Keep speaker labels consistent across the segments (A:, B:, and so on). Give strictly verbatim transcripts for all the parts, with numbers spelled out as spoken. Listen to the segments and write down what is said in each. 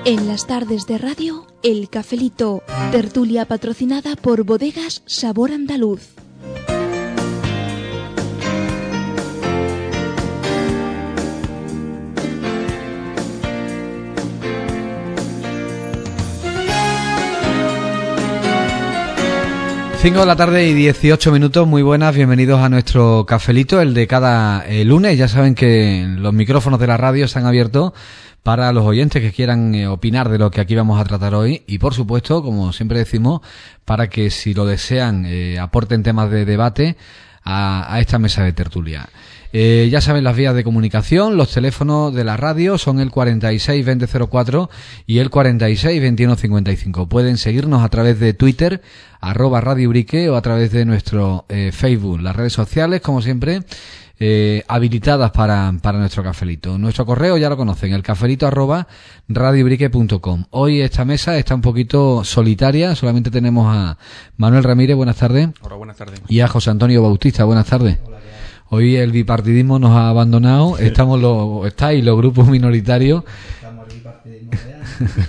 A: En las tardes de radio, El Cafelito, tertulia patrocinada por Bodegas Sabor Andaluz.
B: cinco de la tarde y dieciocho minutos, muy buenas, bienvenidos a nuestro cafelito, el de cada eh, lunes. Ya saben que los micrófonos de la radio están abiertos para los oyentes que quieran eh, opinar de lo que aquí vamos a tratar hoy y, por supuesto, como siempre decimos, para que, si lo desean, eh, aporten temas de debate a, a esta mesa de tertulia. Eh, ya saben las vías de comunicación, los teléfonos de la radio son el cuarenta y seis veinte cero cuatro y el cuarenta y seis veintiuno cincuenta y cinco. Pueden seguirnos a través de Twitter, arroba Radio Brique, o a través de nuestro eh, Facebook. Las redes sociales, como siempre, eh, habilitadas para, para nuestro cafelito. Nuestro correo ya lo conocen, el cafelito arroba radiobrique punto com. Hoy esta mesa está un poquito solitaria, solamente tenemos a Manuel Ramírez, buenas tardes.
C: Hola, buenas tardes.
B: Y a José Antonio Bautista, buenas tardes. Hola. Hoy el bipartidismo nos ha abandonado, estamos los, estáis los grupos minoritarios. Estamos el bipartidismo real.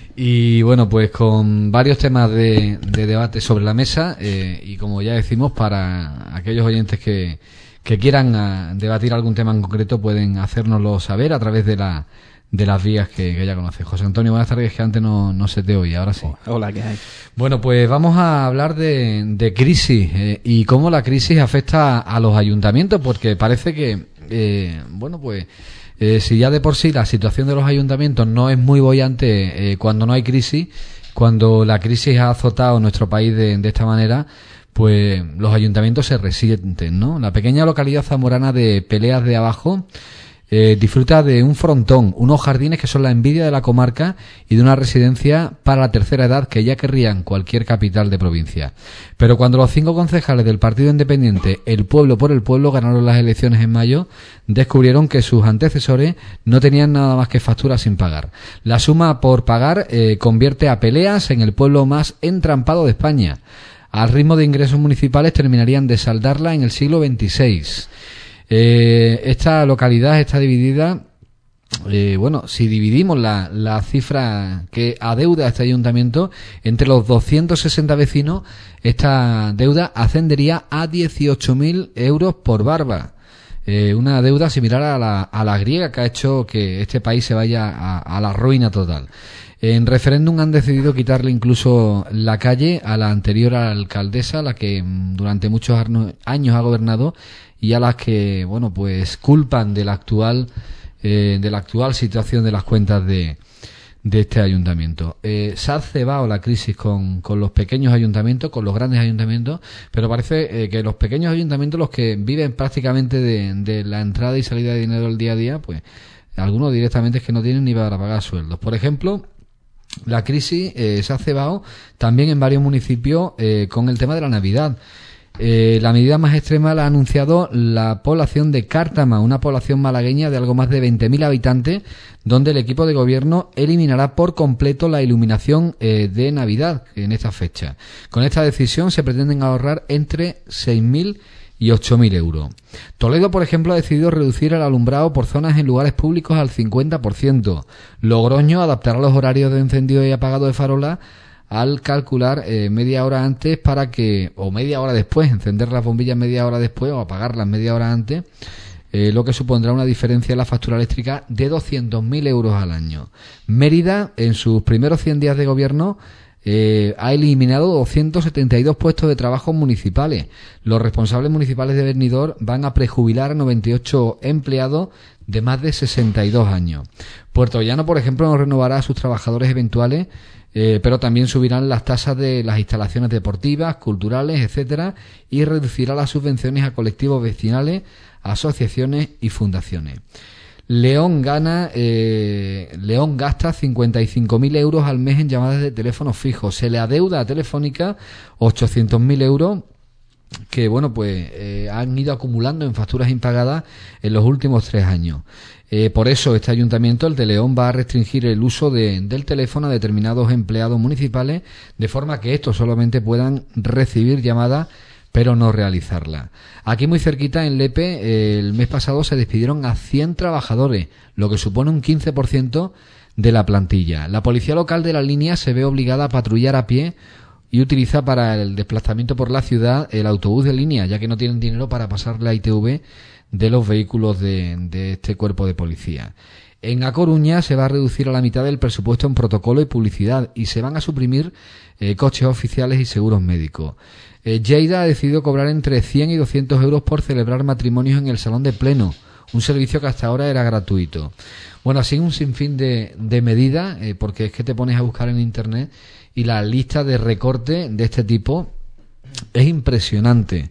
B: Y bueno, pues con varios temas de, de debate sobre la mesa, eh, y como ya decimos, para aquellos oyentes que, que quieran a, debatir algún tema en concreto, pueden hacérnoslo saber a través de la de las vías que, que ya conoces. José Antonio, buenas tardes, que antes no, no se te oía, ahora sí.
C: Hola, ¿qué hay?
B: Bueno, pues vamos a hablar de, de crisis eh, y cómo la crisis afecta a los ayuntamientos, porque parece que, eh, bueno, pues eh, si ya de por sí la situación de los ayuntamientos no es muy boyante eh, cuando no hay crisis, cuando la crisis ha azotado nuestro país de, de esta manera, pues los ayuntamientos se resienten, ¿no? La pequeña localidad zamorana de Peleas de Abajo Eh, disfruta de un frontón, unos jardines que son la envidia de la comarca y de una residencia para la tercera edad que ya querrían cualquier capital de provincia. Pero cuando los cinco concejales del Partido Independiente, El Pueblo por el Pueblo, ganaron las elecciones en mayo, descubrieron que sus antecesores no tenían nada más que facturas sin pagar. La suma por pagar eh, convierte a Peleas en el pueblo más entrampado de España. Al ritmo de ingresos municipales terminarían de saldarla en el siglo veintiséis. Eh, esta localidad está dividida, eh, bueno, si dividimos la, la cifra que adeuda este ayuntamiento entre los doscientos sesenta vecinos, esta deuda ascendería a dieciocho mil euros por barba. Eh, una deuda similar a la, a la griega, que ha hecho que este país se vaya a, a la ruina total. En referéndum han decidido quitarle incluso la calle a la anterior alcaldesa, la que durante muchos años ha gobernado, y a las que, bueno, pues culpan de la actual eh, de la actual situación de las cuentas de, de este ayuntamiento. Eh, se ha cebado la crisis con, con los pequeños ayuntamientos, con los grandes ayuntamientos, pero parece eh, que los pequeños ayuntamientos, los que viven prácticamente de, de la entrada y salida de dinero del día a día, pues algunos directamente es que no tienen ni para pagar sueldos. Por ejemplo, la crisis eh, se ha cebado también en varios municipios eh, con el tema de la Navidad. Eh, la medida más extrema la ha anunciado la población de Cártama, una población malagueña de algo más de veinte mil habitantes, donde el equipo de gobierno eliminará por completo la iluminación eh, de Navidad en esta fecha. Con esta decisión se pretenden ahorrar entre seis mil y ocho mil euros. Toledo, por ejemplo, ha decidido reducir el alumbrado por zonas en lugares públicos al cincuenta por ciento. Logroño adaptará los horarios de encendido y apagado de farolas al calcular eh, media hora antes para que, o media hora después, encender las bombillas media hora después o apagarlas media hora antes, eh, lo que supondrá una diferencia en la factura eléctrica de doscientos mil euros al año. Mérida, en sus primeros cien días de gobierno, eh, ha eliminado doscientos setenta y dos puestos de trabajo municipales. Los responsables municipales de Benidorm van a prejubilar a noventa y ocho empleados de más de sesenta y dos años. Puerto Llano, por ejemplo, no renovará a sus trabajadores eventuales, Eh, pero también subirán las tasas de las instalaciones deportivas, culturales, etcétera, y reducirá las subvenciones a colectivos vecinales, asociaciones y fundaciones. León gana, eh, León gasta cincuenta y cinco mil euros al mes en llamadas de teléfono fijo. Se le adeuda a Telefónica ochocientos mil euros que, bueno, pues eh, han ido acumulando en facturas impagadas en los últimos tres años. Eh, por eso este ayuntamiento, el de León, va a restringir el uso de, del teléfono a determinados empleados municipales, de forma que estos solamente puedan recibir llamadas pero no realizarla. Aquí muy cerquita, en Lepe, el mes pasado se despidieron a cien trabajadores, lo que supone un quince por ciento de la plantilla. La policía local de la línea se ve obligada a patrullar a pie y utiliza para el desplazamiento por la ciudad el autobús de línea, ya que no tienen dinero para pasar la I T V de los vehículos de, de este cuerpo de policía. En A Coruña se va a reducir a la mitad el presupuesto en protocolo y publicidad y se van a suprimir eh, coches oficiales y seguros médicos. Eh, Lleida ha decidido cobrar entre cien y doscientos euros por celebrar matrimonios en el salón de pleno, un servicio que hasta ahora era gratuito. Bueno, así un sinfín de, de medidas, eh, porque es que te pones a buscar en internet y la lista de recorte de este tipo es impresionante.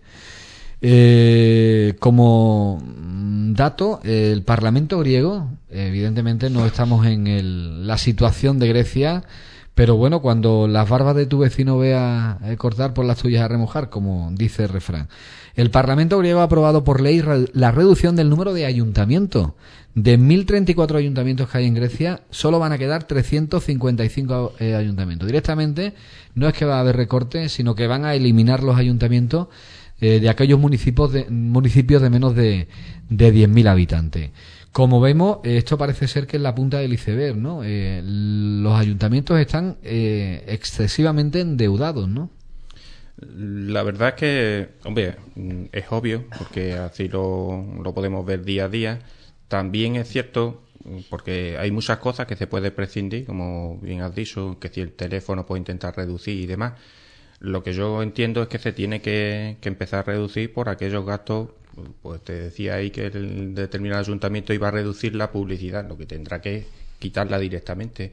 B: Eh, como dato, el Parlamento griego, evidentemente no estamos en el, la situación de Grecia, pero bueno, cuando las barbas de tu vecino vea eh, cortar, por las tuyas a remojar, como dice el refrán. El Parlamento griego ha aprobado por ley re- la reducción del número de ayuntamientos. De mil treinta y cuatro ayuntamientos que hay en Grecia, solo van a quedar trescientos cincuenta y cinco eh, ayuntamientos. Directamente no es que va a haber recortes, sino que van a eliminar los ayuntamientos eh, de aquellos municipios de, municipios de menos de, de diez mil habitantes. Como vemos, esto parece ser que es la punta del iceberg, ¿no? Eh, los ayuntamientos están eh, excesivamente endeudados, ¿no?
C: La verdad es que, hombre, es obvio, porque así lo, lo podemos ver día a día. También es cierto, porque hay muchas cosas que se puede prescindir, como bien has dicho, que si el teléfono puede intentar reducir y demás. Lo que yo entiendo es que se tiene que, que empezar a reducir por aquellos gastos. Pues te decía ahí que el determinado ayuntamiento iba a reducir la publicidad, lo que tendrá que quitarla directamente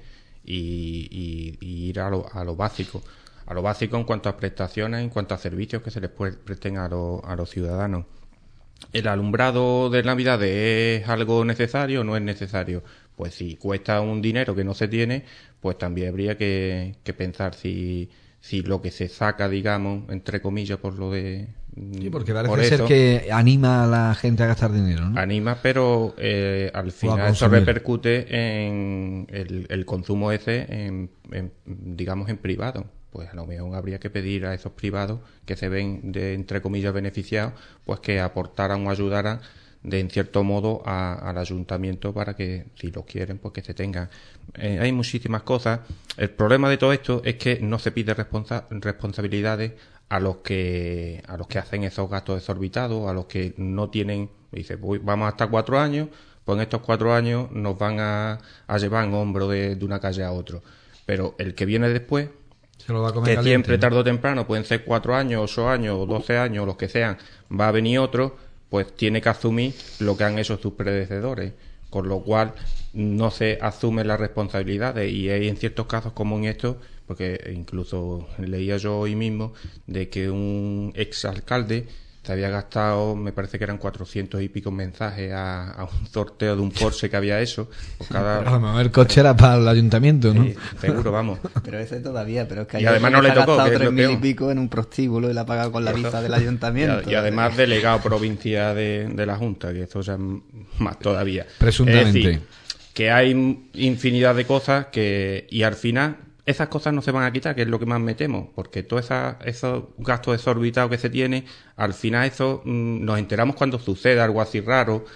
C: y, y, y ir a lo, a lo básico. A lo básico en cuanto a prestaciones, en cuanto a servicios que se les presten a, lo, a los ciudadanos. ¿El alumbrado de Navidad es algo necesario o no es necesario? Pues si cuesta un dinero que no se tiene, pues también habría que, que pensar si, si lo que se saca, digamos, entre comillas, por lo de...
B: Sí, porque parece por ser eso, que anima a la gente a gastar dinero, ¿no?
C: Anima, pero eh, al final eso repercute en el, el consumo ese, en, en, digamos, en privado. Pues a lo mejor habría que pedir a esos privados que se ven, de entre comillas, beneficiados, pues que aportaran o ayudaran de en cierto modo a, al ayuntamiento para que, si lo quieren, pues que se tengan. Eh, hay muchísimas cosas. El problema de todo esto es que no se pide responsa- responsabilidades a los que a los que hacen esos gastos desorbitados, a los que no tienen, dice, pues vamos hasta cuatro años, pues en estos cuatro años nos van a, a llevar en hombro de, de una calle a otro. Pero el que viene después,
B: se lo va a comer
C: que
B: caliente,
C: siempre,
B: ¿no?
C: tarde o temprano, pueden ser cuatro años, ocho años, o doce años, los que sean, va a venir otro, pues tiene que asumir lo que han hecho sus predecesores, con lo cual no se asumen las responsabilidades, y hay en ciertos casos como en estos, porque incluso leía yo hoy mismo de que un exalcalde se había gastado, me parece que eran cuatrocientos y pico mensajes a, a un sorteo de un Porsche que había hecho. Pues cada...
B: A lo mejor el coche era para el ayuntamiento, ¿no?
C: Sí, seguro, vamos.
D: Pero ese todavía, pero es que
C: y además no le tocó,
D: ha gastado
C: que es
D: tres
C: lo
D: mil y
C: peor.
D: pico en un prostíbulo y la ha pagado con la
C: Eso.
D: vista del ayuntamiento.
C: Y, y además delegado provincial de, de la Junta, que esto ya es más todavía.
B: Presuntamente.
C: Es decir, que hay infinidad de cosas que, y al final esas cosas no se van a quitar, que es lo que más me temo, porque todos esos gastos desorbitados que se tienen, al final eso mmm, nos enteramos cuando sucede algo así raro,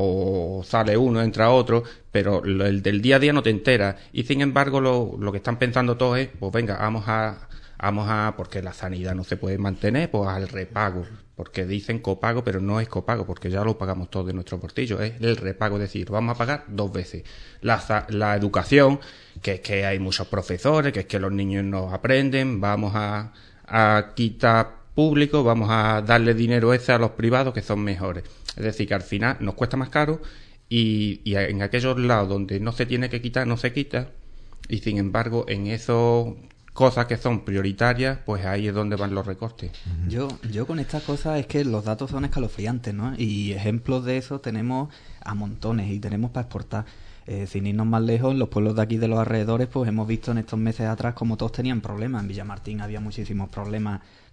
C: o sale uno, entra otro, pero lo, el del día a día no te enteras, y sin embargo lo, lo que están pensando todos es, pues venga, vamos a, vamos a, porque la sanidad no se puede mantener, pues al repago, porque dicen copago, pero no es copago, porque ya lo pagamos todo de nuestro bolsillo, es el repago, es decir, vamos a pagar dos veces. La, la educación, que es que hay muchos profesores, que es que los niños no aprenden, vamos a, a quitar público, vamos a darle dinero ese a los privados que son mejores. Es decir, que al final nos cuesta más caro y, y en aquellos lados donde no se tiene que quitar, no se quita, y sin embargo en esos cosas que son prioritarias, pues ahí es donde van los recortes.
D: Yo, yo con estas cosas es que los datos son escalofriantes, ¿no? Y ejemplos de eso tenemos a montones y tenemos para exportar. Eh, sin irnos más lejos, los pueblos de aquí de los alrededores, pues hemos visto en estos meses atrás como todos tenían problemas. En Villamartín había muchísimos problemas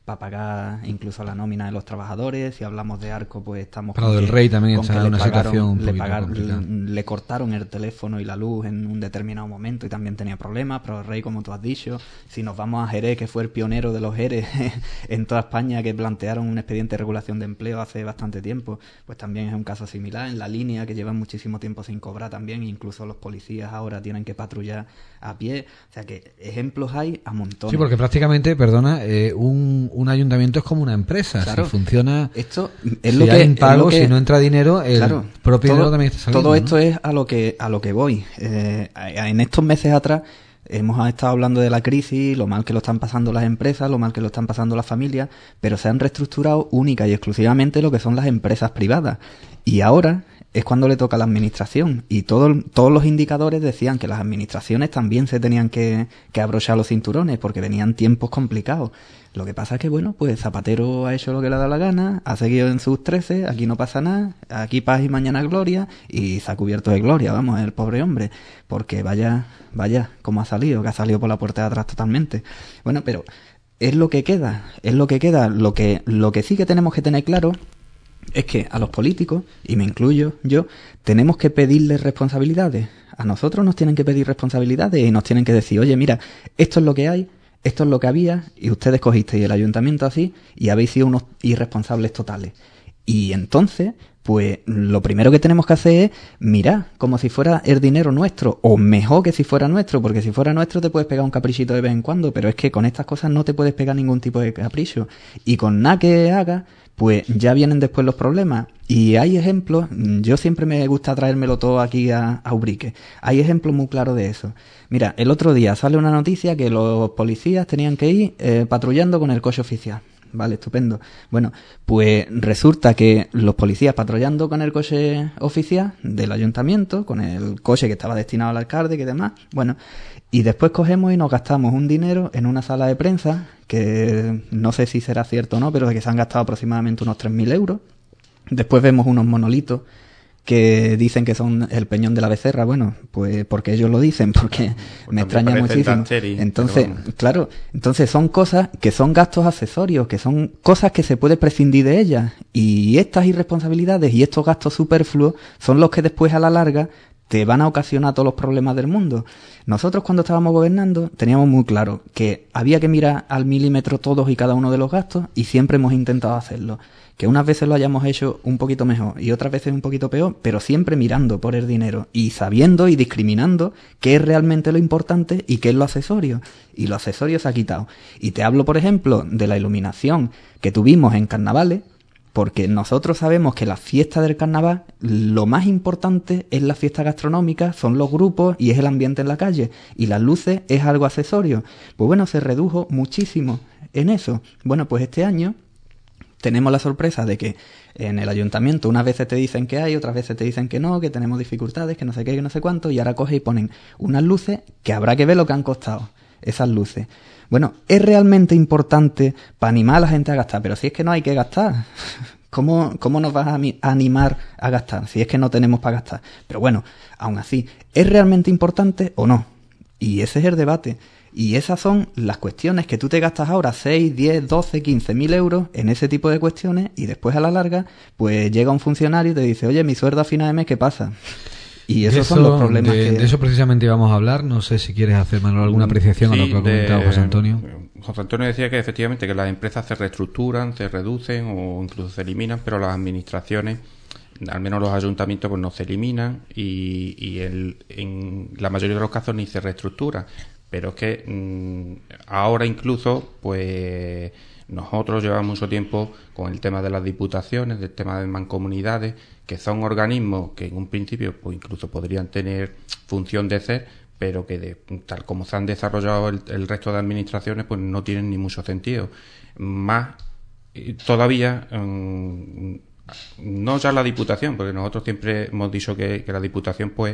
D: para pagar incluso la nómina de los trabajadores. Si hablamos de Arco, pues estamos
B: Prado del Rey también está en una
D: pagaron,
B: situación un
D: le,
B: poquito
D: pagaron,
B: complicada.
D: le cortaron el teléfono y la luz en un determinado momento y también tenía problemas. Prado del Rey, como tú has dicho. Si nos vamos a Jerez, que fue el pionero de los Jerez en toda España, que plantearon un expediente de regulación de empleo hace bastante tiempo, pues también es un caso similar. En La Línea, que llevan muchísimo tiempo sin cobrar también, incluso los policías ahora tienen que patrullar a pie. O sea que ejemplos hay a montones.
B: Sí, porque prácticamente, perdona, eh, un, un ayuntamiento es como una empresa.
D: Claro.
B: Si funciona,
D: esto es
B: si
D: lo que,
B: hay impago,
D: es lo que,
B: si no entra dinero, el
D: claro,
B: propio
D: todo,
B: dinero también está saliendo.
D: Todo esto,
B: ¿no?
D: es a lo que a lo que voy. Eh, en estos meses atrás hemos estado hablando de la crisis, lo mal que lo están pasando las empresas, lo mal que lo están pasando las familias, pero se han reestructurado única y exclusivamente lo que son las empresas privadas. Y ahora es cuando le toca a la administración. Y todo, todos los indicadores decían que las administraciones también se tenían que, que abrochar los cinturones porque venían tiempos complicados. Lo que pasa es que, bueno, pues Zapatero ha hecho lo que le ha dado la gana, ha seguido en sus trece, aquí no pasa nada, aquí paz y mañana gloria, y se ha cubierto de gloria, vamos, el pobre hombre, porque vaya, vaya, cómo ha salido, que ha salido por la puerta de atrás totalmente. Bueno, pero es lo que queda, es lo que queda, lo que, lo que sí que tenemos que tener claro es que a los políticos, y me incluyo yo, tenemos que pedirles responsabilidades. A nosotros nos tienen que pedir responsabilidades y nos tienen que decir, oye, mira, esto es lo que hay, esto es lo que había, y ustedes cogisteis el ayuntamiento así y habéis sido unos irresponsables totales. Y entonces, pues lo primero que tenemos que hacer es mirar como si fuera el dinero nuestro, o mejor que si fuera nuestro, porque si fuera nuestro te puedes pegar un caprichito de vez en cuando, pero es que con estas cosas no te puedes pegar ningún tipo de capricho. Y con nada que hagas, pues ya vienen después los problemas. Y hay ejemplos, yo siempre me gusta traérmelo todo aquí a, a Ubrique. Hay ejemplos muy claros de eso. Mira, el otro día sale una noticia que los policías tenían que ir eh, patrullando con el coche oficial. Vale, estupendo. Bueno, pues resulta que los policías patrullando con el coche oficial del ayuntamiento, con el coche que estaba destinado al alcalde y demás, bueno, y después cogemos y nos gastamos un dinero en una sala de prensa, que no sé si será cierto o no, pero que se han gastado aproximadamente unos tres mil euros. Después vemos unos monolitos que dicen que son el Peñón de la Becerra. Bueno, pues porque ellos lo dicen, porque
C: pues
D: me extraña muchísimo.
C: Cherry,
D: entonces, claro, entonces son cosas que son gastos accesorios, que son cosas que se puede prescindir de ellas. Y estas irresponsabilidades y estos gastos superfluos son los que después a la larga te van a ocasionar todos los problemas del mundo. Nosotros cuando estábamos gobernando teníamos muy claro que había que mirar al milímetro todos y cada uno de los gastos, y siempre hemos intentado hacerlo. Que unas veces lo hayamos hecho un poquito mejor y otras veces un poquito peor, pero siempre mirando por el dinero y sabiendo y discriminando qué es realmente lo importante y qué es lo accesorio. Y lo accesorio se ha quitado. Y te hablo, por ejemplo, de la iluminación que tuvimos en carnavales, porque nosotros sabemos que la fiesta del carnaval, lo más importante es la fiesta gastronómica, son los grupos y es el ambiente en la calle. Y las luces es algo accesorio. Pues bueno, se redujo muchísimo en eso. Bueno, pues este año tenemos la sorpresa de que en el ayuntamiento unas veces te dicen que hay, otras veces te dicen que no, que tenemos dificultades, que no sé qué, que no sé cuánto, y ahora coge y ponen unas luces que habrá que ver lo que han costado, esas luces. Bueno, es realmente importante para animar a la gente a gastar, pero si es que no hay que gastar, ¿cómo, cómo nos vas a animar a gastar si es que no tenemos para gastar? Pero bueno, aún así, ¿es realmente importante o no? Y ese es el debate. Y esas son las cuestiones que tú te gastas ahora seis, diez, doce, quince mil euros en ese tipo de cuestiones, y después a la larga pues llega un funcionario y te dice, oye, mi sueldo a final de mes, ¿qué pasa? Y esos
B: eso,
D: son los problemas
B: de,
D: que...
B: de eso precisamente íbamos a hablar. No sé si quieres hacer, Manuel, alguna apreciación
C: sí,
B: a lo que ha comentado
C: de,
B: José Antonio.
C: José Antonio decía que efectivamente que las empresas se reestructuran, se reducen o incluso se eliminan, pero las administraciones, al menos los ayuntamientos, pues no se eliminan y, y el, en la mayoría de los casos ni se reestructuran. Pero es que mmm, ahora incluso, pues nosotros llevamos mucho tiempo con el tema de las diputaciones, del tema de mancomunidades, que son organismos que en un principio pues incluso podrían tener función de ser, pero que de, tal como se han desarrollado el, el resto de administraciones, pues no tienen ni mucho sentido. Más todavía, mmm, no ya la Diputación, porque nosotros siempre hemos dicho que, que la Diputación pues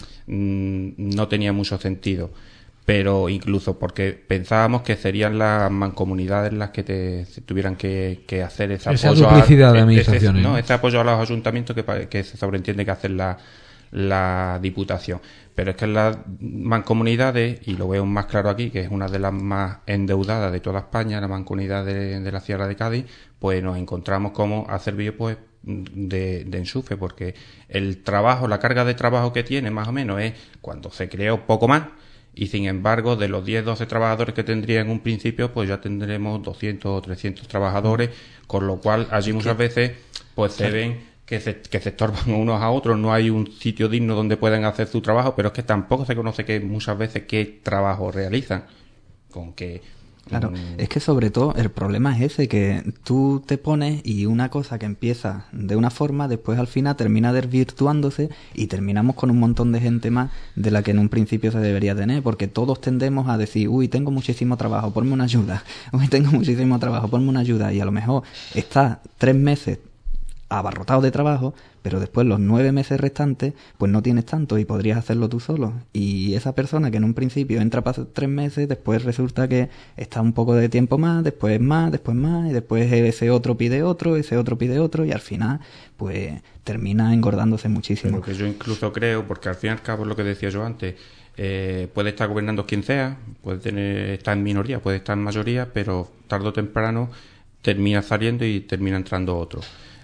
C: mmm, no tenía mucho sentido. Pero incluso porque pensábamos que serían las mancomunidades las que te tuvieran que, que hacer ese
B: esa
C: apoyo
B: duplicidad
C: a,
B: de administraciones,
C: ese,
B: ¿no?
C: ¿no? Ese apoyo a los ayuntamientos que, que se sobreentiende que hacen la, la Diputación. Pero es que en las mancomunidades, y lo veo más claro aquí, que es una de las más endeudadas de toda España, la mancomunidad de, de la Sierra de Cádiz, pues nos encontramos como ha servido pues de, de enchufe, porque el trabajo, la carga de trabajo que tiene más o menos es cuando se creó poco más, y sin embargo de los diez doce trabajadores que tendría en un principio, pues ya tendremos doscientos o trescientos trabajadores, con lo cual allí muchas veces pues se ven que se, que se estorban unos a otros, no hay un sitio digno donde puedan hacer su trabajo, pero es que tampoco se conoce que muchas veces qué trabajo realizan, con que...
D: Claro,
C: um...
D: es que sobre todo el problema es ese, que tú te pones y una cosa que empieza de una forma, después al final termina desvirtuándose y terminamos con un montón de gente más de la que en un principio se debería tener, porque todos tendemos a decir, uy, tengo muchísimo trabajo, ponme una ayuda, uy, tengo muchísimo trabajo, ponme una ayuda, y a lo mejor estás tres meses abarrotado de trabajo, pero después los nueve meses restantes pues no tienes tanto y podrías hacerlo tú solo, y esa persona que en un principio entra para tres meses, después resulta que está un poco de tiempo más, después más, después más, y después ese otro pide otro, ese otro pide otro, y al final pues termina engordándose muchísimo.
C: Pero que yo incluso creo, porque al fin y al cabo es lo que decía yo antes, eh, puede estar gobernando quien sea, puede tener, estar en minoría, puede estar en mayoría, pero tarde o temprano termina saliendo y termina entrando otro.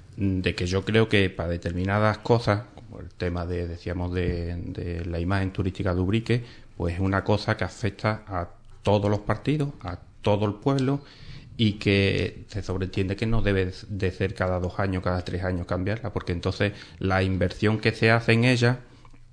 C: De que yo creo que para determinadas cosas, como el tema de, decíamos, de, de la imagen turística de Ubrique, pues es una cosa que afecta a todos los partidos, a todo el pueblo, y que se sobreentiende que no debe de ser cada dos años, cada tres años cambiarla, porque entonces la inversión que se hace en ella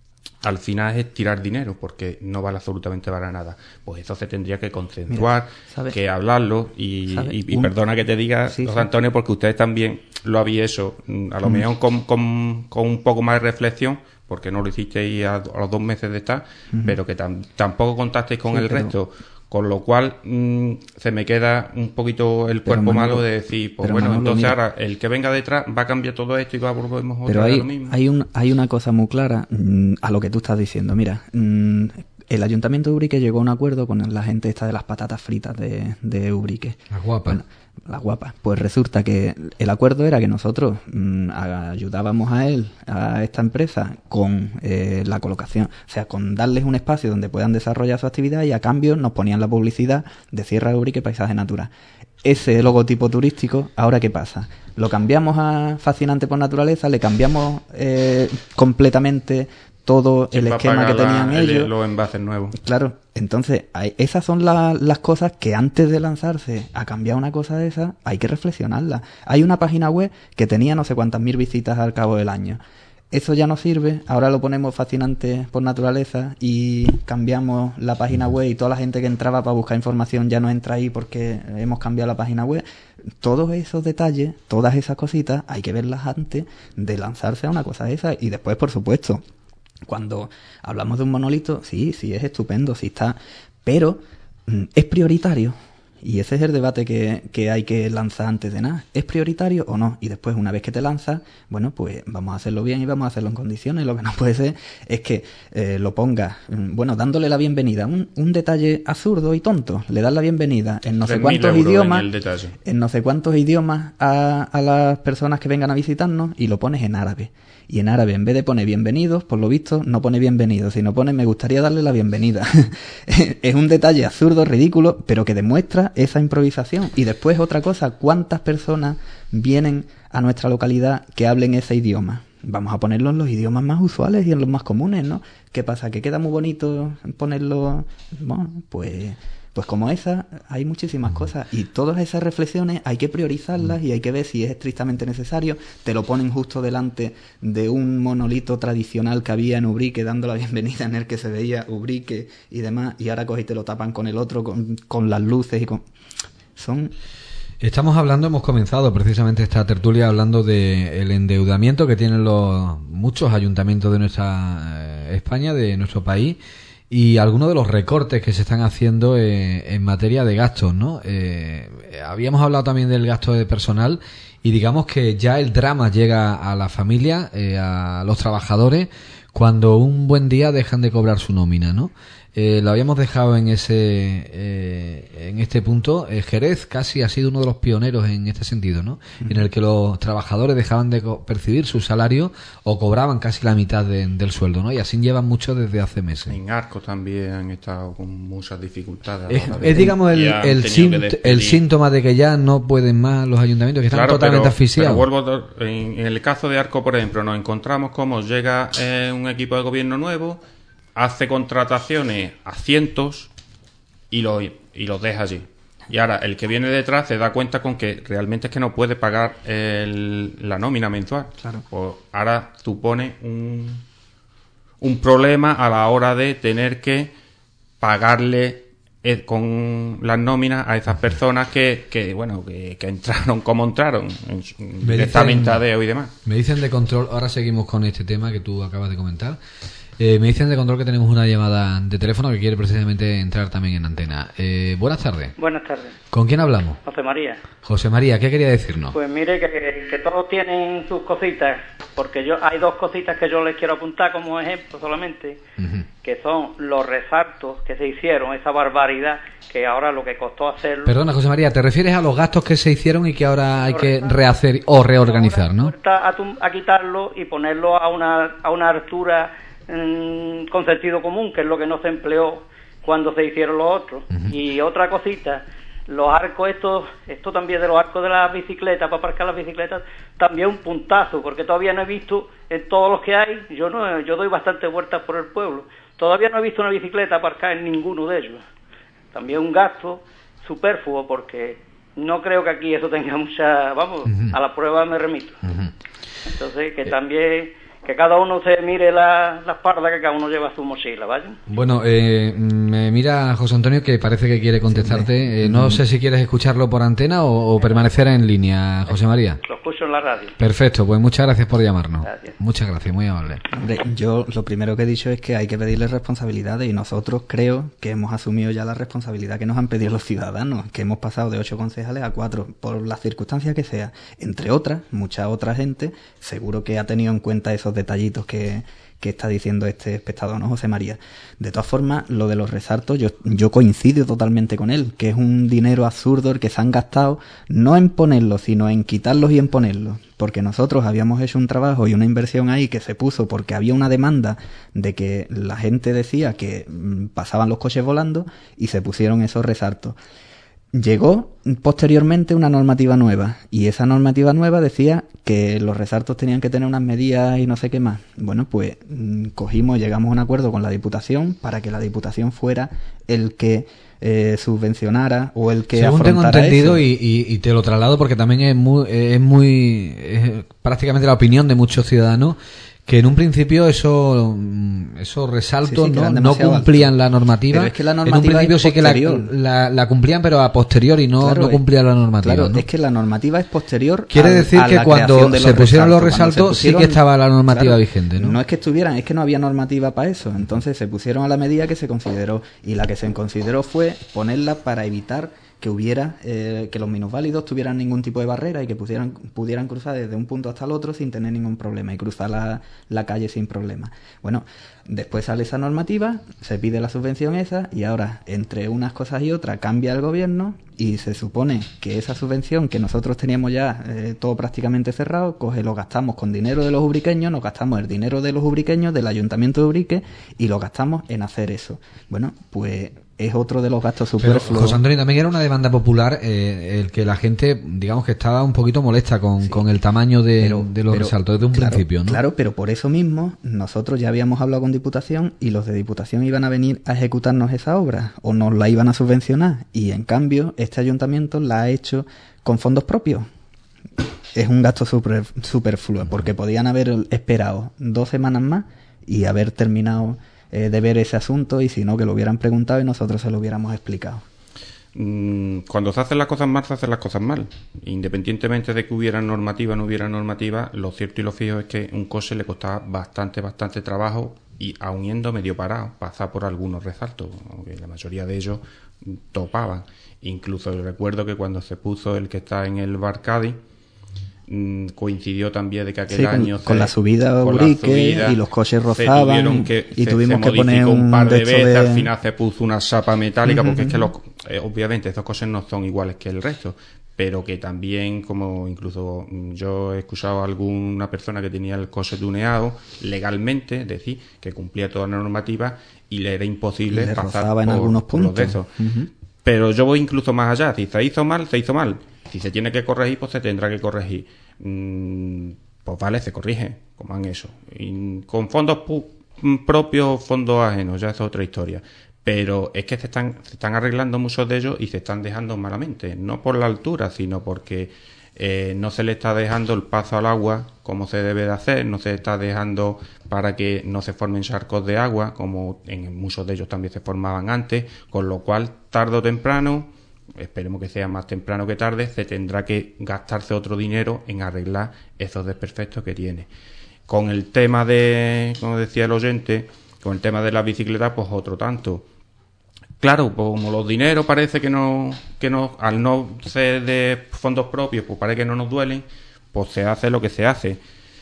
C: al final es tirar dinero, porque no vale absolutamente para nada. Pues eso se tendría que concentuar, Mira, que hablarlo, y, y, y Un... perdona que te diga, sí, José sí. Antonio, porque ustedes también lo habéis hecho, a lo mm. mejor con, con, con un poco más de reflexión, porque no lo hicisteis a, a los dos meses de estar, mm. pero que tam, tampoco contasteis con sí, el pero... resto. Con lo cual mmm, se me queda un poquito el cuerpo Manolo, malo de decir, pues bueno, Manolo, entonces mira, ahora el que venga detrás va a cambiar todo esto y va a volvemos otra vez a lo mismo.
D: Hay, un, hay una cosa muy clara mmm, a lo que tú estás diciendo. Mira, mmm, el Ayuntamiento de Ubrique llegó a un acuerdo con la gente esta de las patatas fritas de, de Ubrique.
B: Las guapas.
D: Bueno, las guapas. Pues resulta que el acuerdo era que nosotros mmm, ayudábamos a él, a esta empresa, con eh, la colocación, o sea, con darles un espacio donde puedan desarrollar su actividad, y a cambio nos ponían la publicidad de Sierra de Ubrique Paisaje Natural. Ese logotipo turístico, ¿ahora qué pasa? Lo cambiamos a Fascinante por Naturaleza, le cambiamos eh, completamente todo el esquema que tenían la, ellos.
C: El, los envases nuevos.
D: Claro, entonces hay, esas son la, las cosas que antes de lanzarse a cambiar una cosa de esas hay que reflexionarlas. Hay una página web que tenía no sé cuántas mil visitas al cabo del año. Eso ya no sirve, ahora lo ponemos Fascinante por Naturaleza y cambiamos la página web, y toda la gente que entraba para buscar información ya no entra ahí porque hemos cambiado la página web. Todos esos detalles, todas esas cositas hay que verlas antes de lanzarse a una cosa de esa. Y después, por supuesto, cuando hablamos de un monolito, sí, sí es estupendo, sí está, pero mm, es prioritario, y ese es el debate que, que hay que lanzar antes de nada. ¿Es prioritario o no? Y después, una vez que te lanzas, bueno, pues vamos a hacerlo bien y vamos a hacerlo en condiciones. Lo que no puede ser es que eh, lo pongas, bueno, dándole la bienvenida, un, un detalle absurdo y tonto, le das la bienvenida en no sé cuántos idiomas, en, en no sé cuántos idiomas a, a las personas que vengan a visitarnos, y lo pones en árabe. Y en árabe, en vez de poner bienvenidos, por lo visto, no pone bienvenidos, sino pone me gustaría darle la bienvenida. Es un detalle absurdo, ridículo, pero que demuestra esa improvisación. Y después otra cosa, ¿cuántas personas vienen a nuestra localidad que hablen ese idioma? Vamos a ponerlo en los idiomas más usuales y en los más comunes, ¿no? ¿Qué pasa? ¿Que queda muy bonito ponerlo? Bueno, pues... Pues como esa, hay muchísimas cosas, y todas esas reflexiones hay que priorizarlas y hay que ver si es estrictamente necesario. Te lo ponen justo delante de un monolito tradicional que había en Ubrique, dando la bienvenida, en el que se veía Ubrique y demás, y ahora coges y te lo tapan con el otro, con, con las luces y con... Son...
B: Estamos hablando, hemos comenzado precisamente esta tertulia hablando de el endeudamiento que tienen los muchos ayuntamientos de nuestra eh, España, de nuestro país, y algunos de los recortes que se están haciendo eh, en materia de gastos, ¿no? Eh, habíamos hablado también del gasto de personal, y digamos que ya el drama llega a la familia, eh, a los trabajadores, cuando un buen día dejan de cobrar su nómina, ¿no? Eh, lo habíamos dejado en ese eh, en este punto. Eh, Jerez casi ha sido uno de los pioneros en este sentido, ¿no? Uh-huh. En el que los trabajadores dejaban de co- percibir su salario o cobraban casi la mitad de, del sueldo, ¿no? Y así llevan mucho desde hace meses.
C: En Arcos también han estado con muchas dificultades.
B: Es, es digamos el, el, sint- el síntoma de que ya no pueden más los ayuntamientos, que están claro, totalmente
C: pero,
B: asfixiados.
C: Pero vuelvo a, en, en el caso de Arcos, por ejemplo, nos encontramos como llega eh, un equipo de gobierno nuevo, hace contrataciones a cientos y los y los deja allí. Y ahora el que viene detrás se da cuenta con que realmente es que no puede pagar el, la nómina mensual.
D: Claro.
C: Pues ahora tú pones un, un problema a la hora de tener que pagarle eh, con las nóminas a esas personas que, que bueno, que, que entraron como entraron, en, directamente a Deo y demás.
B: Me dicen de control, ahora seguimos con este tema que tú acabas de comentar. Eh, me dicen de control que tenemos una llamada de teléfono que quiere precisamente entrar también en antena. Eh, buenas tardes.
E: Buenas tardes.
B: ¿Con quién hablamos?
E: José María.
B: José María, ¿qué quería decirnos?
E: Pues mire que, que, que todos tienen sus cositas, porque yo hay dos cositas que yo les quiero apuntar como ejemplo solamente, uh-huh. que son los resaltos que se hicieron, esa barbaridad que ahora lo que costó hacerlo.
B: Perdona, José María, ¿te refieres a los gastos que se hicieron y que ahora hay que rehacer o reorganizar, no?
E: A, a quitarlo y ponerlo a una, a una altura con sentido común, que es lo que no se empleó cuando se hicieron los otros. Uh-huh. Y otra cosita, los arcos estos, esto también de los arcos de las bicicletas, para aparcar las bicicletas, también un puntazo, porque todavía no he visto en todos los que hay, yo no yo doy bastantes vueltas por el pueblo, todavía no he visto una bicicleta aparcar en ninguno de ellos. También un gasto superfluo, porque no creo que aquí eso tenga mucha, vamos, uh-huh. a la prueba me remito. Uh-huh. Entonces, que también que cada uno se mire la, la espalda que cada uno lleva su mochila, ¿vale?
B: Bueno, eh, me mira José Antonio que parece que quiere contestarte. Eh, no sé si quieres escucharlo por antena o, o permanecer en línea, José María.
E: Lo escucho en la radio.
B: Perfecto, pues muchas gracias por llamarnos.
E: Gracias.
B: Muchas gracias, muy amable.
D: Hombre, yo lo primero que he dicho es que hay que pedirles responsabilidades y nosotros creo que hemos asumido ya la responsabilidad que nos han pedido los ciudadanos, que hemos pasado de ocho concejales a cuatro, por las circunstancias que sea. Entre otras, mucha otra gente seguro que ha tenido en cuenta esos detallitos que, que está diciendo este espectador, ¿no, José María? De todas formas, lo de los resaltos, yo, yo coincido totalmente con él, que es un dinero absurdo el que se han gastado, no en ponerlos, sino en quitarlos y en ponerlos, porque nosotros habíamos hecho un trabajo y una inversión ahí que se puso porque había una demanda de que la gente decía que mmm, pasaban los coches volando y se pusieron esos resaltos. Llegó posteriormente una normativa nueva y esa normativa nueva decía que los resaltos tenían que tener unas medidas y no sé qué más. Bueno, pues mmm, cogimos, llegamos a un acuerdo con la Diputación para que la Diputación fuera el que eh, subvencionara o el que
B: según
D: afrontara
B: tengo entendido
D: eso.
B: Y, y, y te lo traslado porque también es muy, es muy es prácticamente la opinión de muchos ciudadanos, que en un principio eso esos resaltos sí, sí, no, no cumplían alto. la normativa.
D: Pero es que la normativa
B: en un principio
D: es
B: sí que la, la, la cumplían, pero a posteriori no, claro, no cumplían la normativa.
D: Claro,
B: ¿no?
D: Es que la normativa es posterior.
B: Quiere
D: a,
B: decir
D: a
B: que
D: la
B: cuando
D: de
B: se
D: los
B: pusieron
D: resaltos,
B: los resaltos pusieron, sí que estaba la normativa
D: claro,
B: vigente, ¿no?
D: No es que estuvieran, es que no había normativa para eso. Entonces se pusieron a la medida que se consideró y la que se consideró fue ponerla para evitar que hubiera eh, que los minusválidos tuvieran ningún tipo de barrera y que pudieran, pudieran cruzar desde un punto hasta el otro sin tener ningún problema y cruzar la, la calle sin problema. Bueno, después sale esa normativa, se pide la subvención esa y ahora entre unas cosas y otras cambia el gobierno y se supone que esa subvención que nosotros teníamos ya eh, todo prácticamente cerrado, coge, lo gastamos con dinero de los ubriqueños, nos gastamos el dinero de los ubriqueños, del Ayuntamiento de Ubrique y lo gastamos en hacer eso. Bueno, pues es otro de los gastos superfluos.
B: José Antonio, también era una demanda popular eh, el que la gente, digamos que estaba un poquito molesta con, sí. con el tamaño de, pero, de los pero, resaltos desde un
D: claro,
B: principio, ¿no?
D: Claro, pero por eso mismo nosotros ya habíamos hablado con Diputación y los de Diputación iban a venir a ejecutarnos esa obra o nos la iban a subvencionar y en cambio este ayuntamiento la ha hecho con fondos propios. Es un gasto super, superfluo porque podían haber esperado dos semanas más y haber terminado eh, de ver ese asunto y si no que lo hubieran preguntado y nosotros se lo hubiéramos explicado.
C: Cuando se hacen las cosas mal, se hacen las cosas mal. Independientemente de que hubiera normativa o no hubiera normativa, lo cierto y lo fijo es que un coche le costaba bastante, bastante trabajo y aun yendo medio parado, pasar por algunos resaltos, aunque la mayoría de ellos topaban. Incluso recuerdo que cuando se puso el que está en el Bar Cádiz, mm, coincidió también de que aquel
D: sí, con,
C: año...
D: con
C: se,
D: la subida
C: con
D: Urique,
C: la subida,
D: y los coches rozaban,
C: que,
D: y
C: se,
D: tuvimos
C: se
D: que poner un,
C: un par de
D: de
C: veces,
D: de...
C: al final se puso una chapa metálica,
D: uh-huh,
C: porque es que los, eh, obviamente estos coches no son iguales que el resto, pero que también, como incluso yo he escuchado a alguna persona que tenía el coche tuneado legalmente, es decir, que cumplía toda la normativa y le era imposible
D: le
C: pasar
D: rozaba en
C: por,
D: algunos
C: por los
D: puntos.
C: de esos.
D: Uh-huh.
C: Pero yo voy incluso más allá. Si se hizo mal, se hizo mal. Si se tiene que corregir, pues se tendrá que corregir. Mm, pues vale, se corrige, como han hecho. Y con fondos pu- propios, fondos ajenos, ya es otra historia. Pero es que se están, se están arreglando muchos de ellos y se están dejando malamente. No por la altura, sino porque eh, no se le está dejando el paso al agua como se debe de hacer, no se está dejando para que no se formen charcos de agua, como en muchos de ellos también se formaban antes, con lo cual, tarde o temprano, esperemos que sea más temprano que tarde, se tendrá que gastarse otro dinero en arreglar esos desperfectos que tiene. Con el tema de, como decía el oyente, con el tema de la bicicleta, pues otro tanto. Claro, pues como los dineros parece que no, que no, al no ser de fondos propios, pues parece que no nos duelen, pues se hace lo que se hace.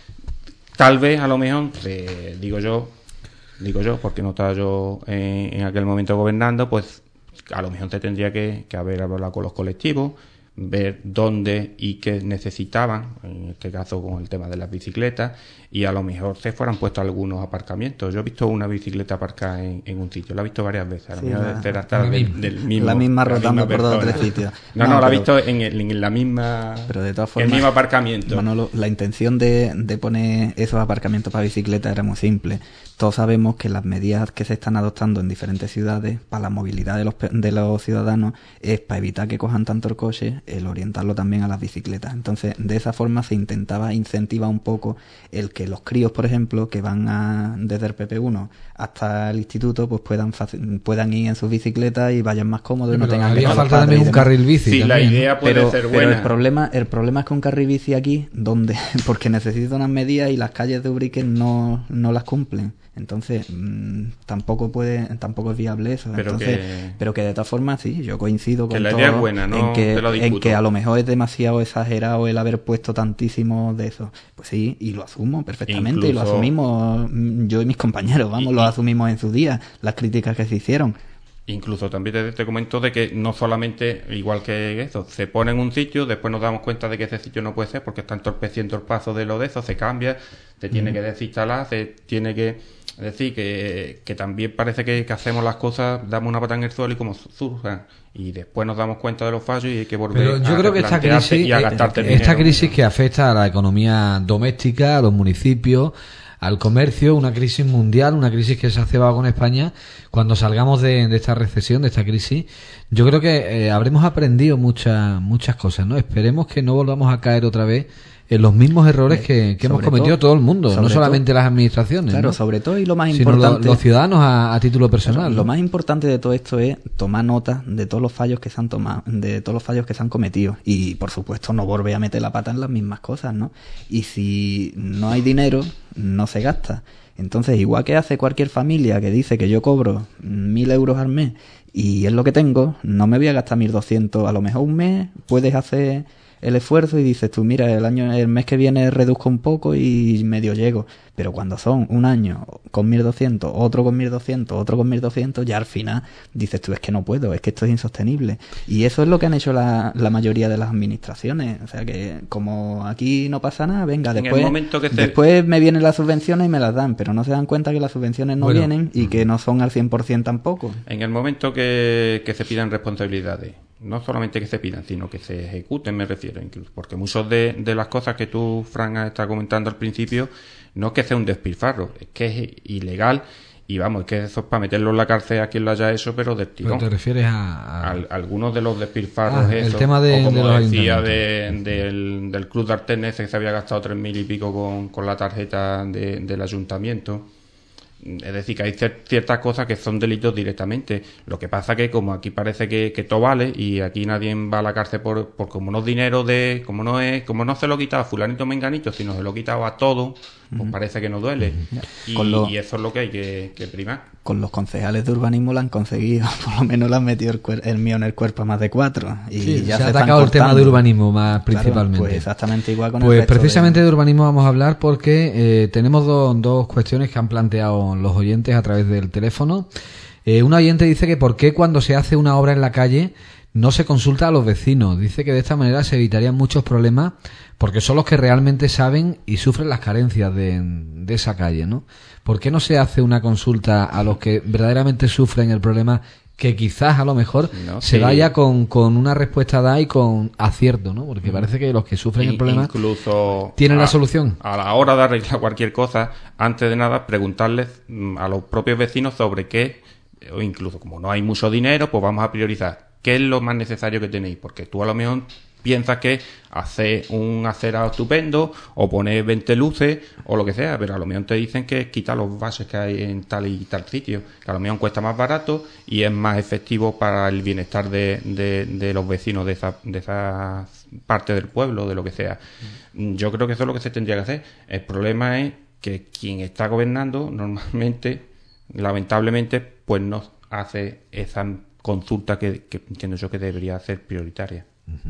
C: Tal vez, a lo mejor, eh, digo yo, digo yo, porque no estaba yo en, en aquel momento gobernando, pues a lo mejor se tendría que, que haber hablado con los colectivos, ver dónde y qué necesitaban, en este caso con el tema de las bicicletas, y a lo mejor se fueran puestos algunos aparcamientos. Yo he visto una bicicleta aparcada en, en un sitio, la he visto varias veces, a lo
D: Sí,
C: mejor
D: la,
C: será hasta del, del mismo,
D: la misma rotando por dos o
C: persona.
D: tres sitios.
C: No, no,
D: no
C: la he
D: pero,
C: visto en, el, en la misma,
D: pero de todas formas,
C: el mismo aparcamiento.
D: Manolo, la intención de, de poner esos aparcamientos para bicicletas era muy simple. Todos sabemos que las medidas que se están adoptando en diferentes ciudades para la movilidad de los, de los ciudadanos es para evitar que cojan tanto el coche, el orientarlo también a las bicicletas. Entonces, de esa forma se intentaba incentivar un poco el que los críos, por ejemplo, que van a, desde el P P uno hasta el instituto, pues puedan puedan ir en sus bicicletas y vayan más cómodos y no tengan que
B: había falta también un carril bici.
C: Sí,
B: también,
C: la idea puede
D: pero,
C: ser buena.
D: pero el problema, el problema es con carril bici aquí, donde porque necesita unas medidas y las calles de Ubrique no, no las cumplen. Entonces mmm, tampoco puede, tampoco es viable eso.
C: Pero
D: Entonces,
C: que,
D: pero que de todas formas sí, yo coincido con
C: que la
D: todo
C: idea es buena, no
D: en que,
C: te lo discuto.
D: en que a lo mejor es demasiado exagerado el haber puesto tantísimo de eso. Pues sí, y lo asumo perfectamente,
C: Incluso,
D: y lo asumimos yo y mis compañeros, vamos,
C: y,
D: lo asumimos en su día, las críticas que se hicieron.
C: Incluso también te, te comento de que no solamente, igual que eso, se pone en un sitio, después nos damos cuenta de que ese sitio no puede ser porque está entorpeciendo el paso de lo de eso, se cambia, se tiene mm. que desinstalar, se tiene que... Es decir, que, que también parece que, que hacemos las cosas, damos una pata en el suelo y como surjan, y después nos damos cuenta de los fallos y hay que volver
B: Pero yo
C: a
B: creo que esta crisis,
C: y a gastarte
B: esta
C: dinero.
B: crisis que afecta a la economía doméstica, a los municipios, al comercio, una crisis mundial, una crisis que se ha cebado con España. Cuando salgamos de, de esta recesión, de esta crisis, yo creo que eh, habremos aprendido muchas muchas cosas, ¿no? Esperemos que no volvamos a caer otra vez en los mismos errores que, que hemos cometido todo, todo el mundo, no solamente todo, las administraciones.
D: Claro,
B: ¿no?
D: sobre todo, y lo más
B: sino
D: importante...
B: Lo, los ciudadanos a, a título personal.
D: Claro,
B: ¿no?
D: Lo más importante de todo esto es tomar nota de todos los fallos que se han tomado, de todos los fallos que se han cometido. Y, por supuesto, no volver a meter la pata en las mismas cosas, ¿no? Y si no hay dinero, no se gasta. Entonces, igual que hace cualquier familia que dice que yo cobro mil euros al mes y es lo que tengo, no me voy a gastar mil doscientos. A lo mejor un mes puedes hacer el esfuerzo y dices tú, mira, el año el mes que viene reduzco un poco y medio llego. Pero cuando son un año con mil doscientos, otro con mil doscientos, otro con mil doscientos, ya al final dices tú, es que no puedo, es que esto es insostenible. Y eso es lo que han hecho la, la mayoría de las administraciones. O sea que como aquí no pasa nada, venga,
C: en
D: después,
C: el momento que te...
D: después me vienen las subvenciones y me las dan, pero no se dan cuenta que las subvenciones no
B: bueno,
D: vienen y que no son al cien por ciento tampoco.
C: En el momento que, que se pidan responsabilidades, no solamente que se pidan, sino que se ejecuten, me refiero, incluso, porque muchas de, de las cosas que tú, Fran, has estado comentando al principio, no es que sea un despilfarro, es que es ilegal y vamos, es que eso es para meterlo en la cárcel a quien lo haya hecho, pero del tirón.
B: ¿Pero te refieres a...? a...
C: Al, algunos de los despilfarros,
B: ah,
C: eso,
B: el tema de,
C: o como
B: de los
C: decía de, del, del Club de Artenes que se había gastado tres mil y pico con, con la tarjeta de, del ayuntamiento. Es decir, que hay cier- ciertas cosas que son delitos directamente. Lo que pasa que como aquí parece que, que todo vale y aquí nadie va a la cárcel por, por como no es dinero de, como no es, como no se lo quitaba a fulanito menganito, sino se lo quitaba a todo, pues uh-huh. parece que no duele. Uh-huh. Y, lo, y eso es lo que hay que, que primar.
D: Con los concejales de urbanismo lo han conseguido, por lo menos lo han metido el, cuer- el mío en el cuerpo a más de cuatro. Y
B: sí,
D: ya
B: se,
D: se
B: ha atacado el tema de urbanismo más principalmente.
D: Claro, pues exactamente igual con
B: pues
D: el resto
B: precisamente de...
D: de
B: urbanismo vamos a hablar porque eh, tenemos do, dos cuestiones que han planteado los oyentes a través del teléfono. Eh, un oyente dice que por qué cuando se hace una obra en la calle no se consulta a los vecinos. Dice que de esta manera se evitarían muchos problemas porque son los que realmente saben y sufren las carencias de, de esa calle, ¿no? ¿Por qué no se hace una consulta a los que verdaderamente sufren el problema, que quizás a lo mejor no, se sí. vaya con, con una respuesta dada y con acierto, ¿no? Porque parece que los que sufren
C: In,
B: el problema
C: incluso
B: tienen
C: a,
B: la solución.
C: A la hora de arreglar cualquier cosa, antes de nada preguntarles a los propios vecinos sobre qué, o incluso como no hay mucho dinero, pues vamos a priorizar qué es lo más necesario que tenéis, porque tú a lo mejor piensas que hacer un acerado estupendo o poner veinte luces o lo que sea, pero a lo mejor te dicen que quitar los bases que hay en tal y tal sitio, que a lo mejor cuesta más barato y es más efectivo para el bienestar de, de, de los vecinos de esa, de esa parte del pueblo, de lo que sea. Yo creo que eso es lo que se tendría que hacer. El problema es que quien está gobernando normalmente, lamentablemente, pues no hace esa consulta que, que entiendo yo que debería ser prioritaria.
B: Uh-huh.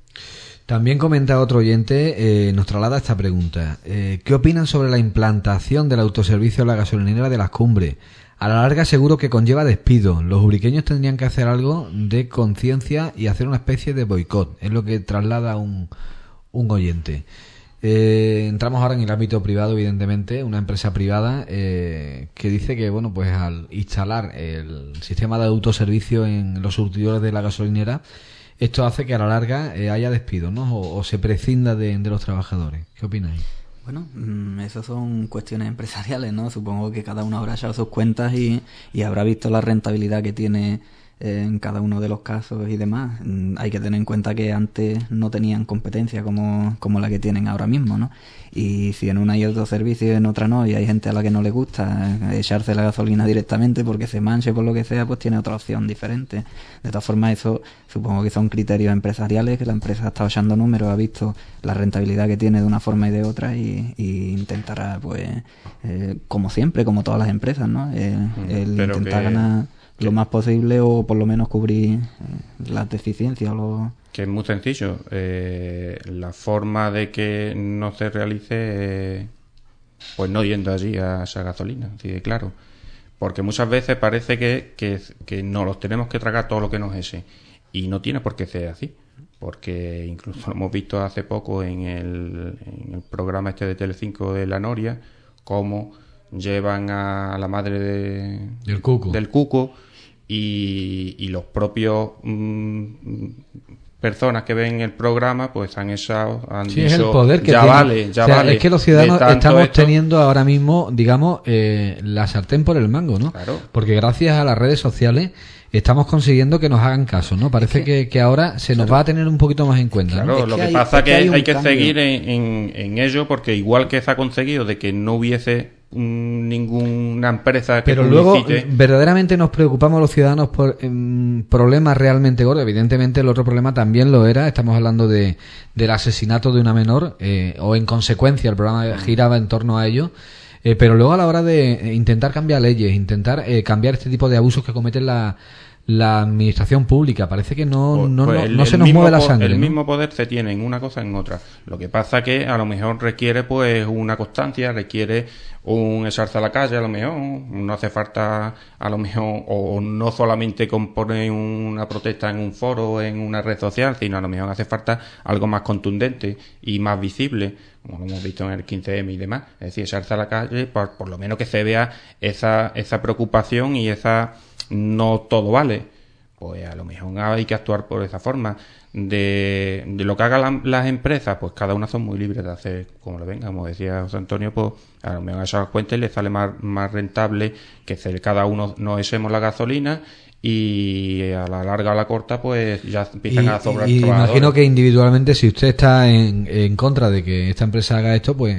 B: También comenta otro oyente, eh, nos traslada esta pregunta. Eh, ¿Qué opinan sobre la implantación del autoservicio en la gasolinera de Las Cumbres? A la larga seguro que conlleva despido. Los ubriqueños tendrían que hacer algo de conciencia y hacer una especie de boicot. Es lo que traslada un, un oyente. Eh, entramos ahora en el ámbito privado, evidentemente, una empresa privada eh, que dice que, bueno, pues al instalar el sistema de autoservicio en los surtidores de la gasolinera, esto hace que a la larga eh, haya despidos, ¿no? O, o se prescinda de, de los trabajadores. ¿Qué opináis?
D: Bueno, mmm, eso son cuestiones empresariales, ¿no? Supongo que cada uno habrá echado sus cuentas y, y habrá visto la rentabilidad que tiene eh, en cada uno de los casos y demás. Mm, hay que tener en cuenta que antes no tenían competencia como, como la que tienen ahora mismo, ¿no? Y si en una hay otro servicio y en otra no, y hay gente a la que no le gusta echarse la gasolina directamente porque se manche por lo que sea, pues tiene otra opción diferente. De todas formas, eso supongo que son criterios empresariales, que la empresa ha estado echando números, ha visto la rentabilidad que tiene de una forma y de otra y, y intentará, pues, eh, como siempre, como todas las empresas, ¿no? Eh, el
C: Pero
D: intentar
C: que,
D: ganar
C: que,
D: lo más posible o por lo menos cubrir eh, las deficiencias o los...
C: Que es muy sencillo. Eh, la forma de que no se realice, eh, pues no yendo allí a esa gasolina, así de claro. Porque muchas veces parece que, que, que no los tenemos que tragar todo lo que nos eche. Y no tiene por qué ser así. Porque incluso lo hemos visto hace poco en el, en el programa este de Telecinco de La Noria, cómo llevan a la madre de,
B: del cuco,
C: del cuco y, y los propios... Mmm, personas que ven el programa pues han echado han
B: sí,
C: dicho,
B: es el poder que
C: ya
B: tiene.
C: vale ya
B: o sea,
C: vale
B: es que los ciudadanos estamos
C: esto...
B: teniendo ahora mismo, digamos, eh, la sartén por el mango, ¿no?
C: Claro.
B: Porque gracias a las redes sociales estamos consiguiendo que nos hagan caso, ¿no? Parece es que, que, que ahora se nos claro. va a tener un poquito más en cuenta,
C: claro,
B: ¿no?
C: lo
D: es
C: que,
D: que
C: pasa es que hay, hay que
D: cambio.
C: seguir en, en, en ello porque igual que se ha conseguido de que no hubiese un, ninguna empresa que
B: pero
C: publicite...
B: luego verdaderamente nos preocupamos los ciudadanos por um, problemas realmente gordos. Evidentemente el otro problema también lo era, estamos hablando de del asesinato de una menor eh, o en consecuencia el programa giraba en torno a ello. Eh, pero luego a la hora de intentar cambiar leyes, intentar eh, cambiar este tipo de abusos que cometen la, la administración pública, parece que no, no,
C: pues
B: no,
C: el,
B: no se
C: el
B: nos
C: mismo,
B: mueve la sangre.
C: El
B: ¿no?
C: mismo poder se tiene en una cosa en otra. Lo que pasa que a lo mejor requiere pues una constancia, requiere un echarse a la calle, a lo mejor no hace falta a lo mejor o no solamente componer una protesta en un foro o en una red social, sino a lo mejor hace falta algo más contundente y más visible, como lo hemos visto en el quince eme y demás. Es decir, echarse a la calle por, por lo menos que se vea esa esa preocupación y esa no todo vale. Pues a lo mejor hay que actuar por esa forma. De, de lo que hagan la, las empresas, pues cada una son muy libres de hacer como le venga. Como decía José Antonio, pues a lo mejor a esas cuentas les sale más, más rentable que cada uno nos echemos la gasolina y a la larga o a la corta pues ya empiezan
B: y,
C: a sobrar
B: y
C: trabajadores.
B: Imagino que individualmente si usted está en, en contra de que esta empresa haga esto, pues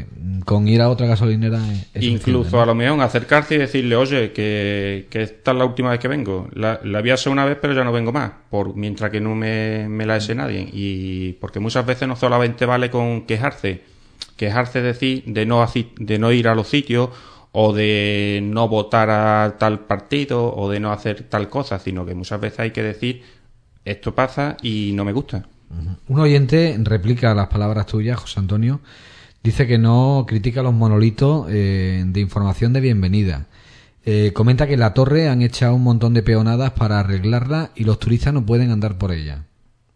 B: con ir a otra gasolinera es, es
C: incluso
B: suficiente, ¿no?
C: A lo mejor acercarse y decirle, oye, que, que esta es la última vez que vengo, la, la había hecho una vez pero ya no vengo más, por mientras que no me, me la eche nadie. Y porque muchas veces no solamente vale con quejarse, quejarse es decir de no, de no ir a los sitios, o de no votar a tal partido, o de no hacer tal cosa, sino que muchas veces hay que decir, esto pasa y no me gusta.
B: Uh-huh. Un oyente replica las palabras tuyas, José Antonio. Dice que no critica los monolitos eh, de información de bienvenida. Eh, comenta que en la torre han echado un montón de peonadas para arreglarla y los turistas no pueden andar por ella.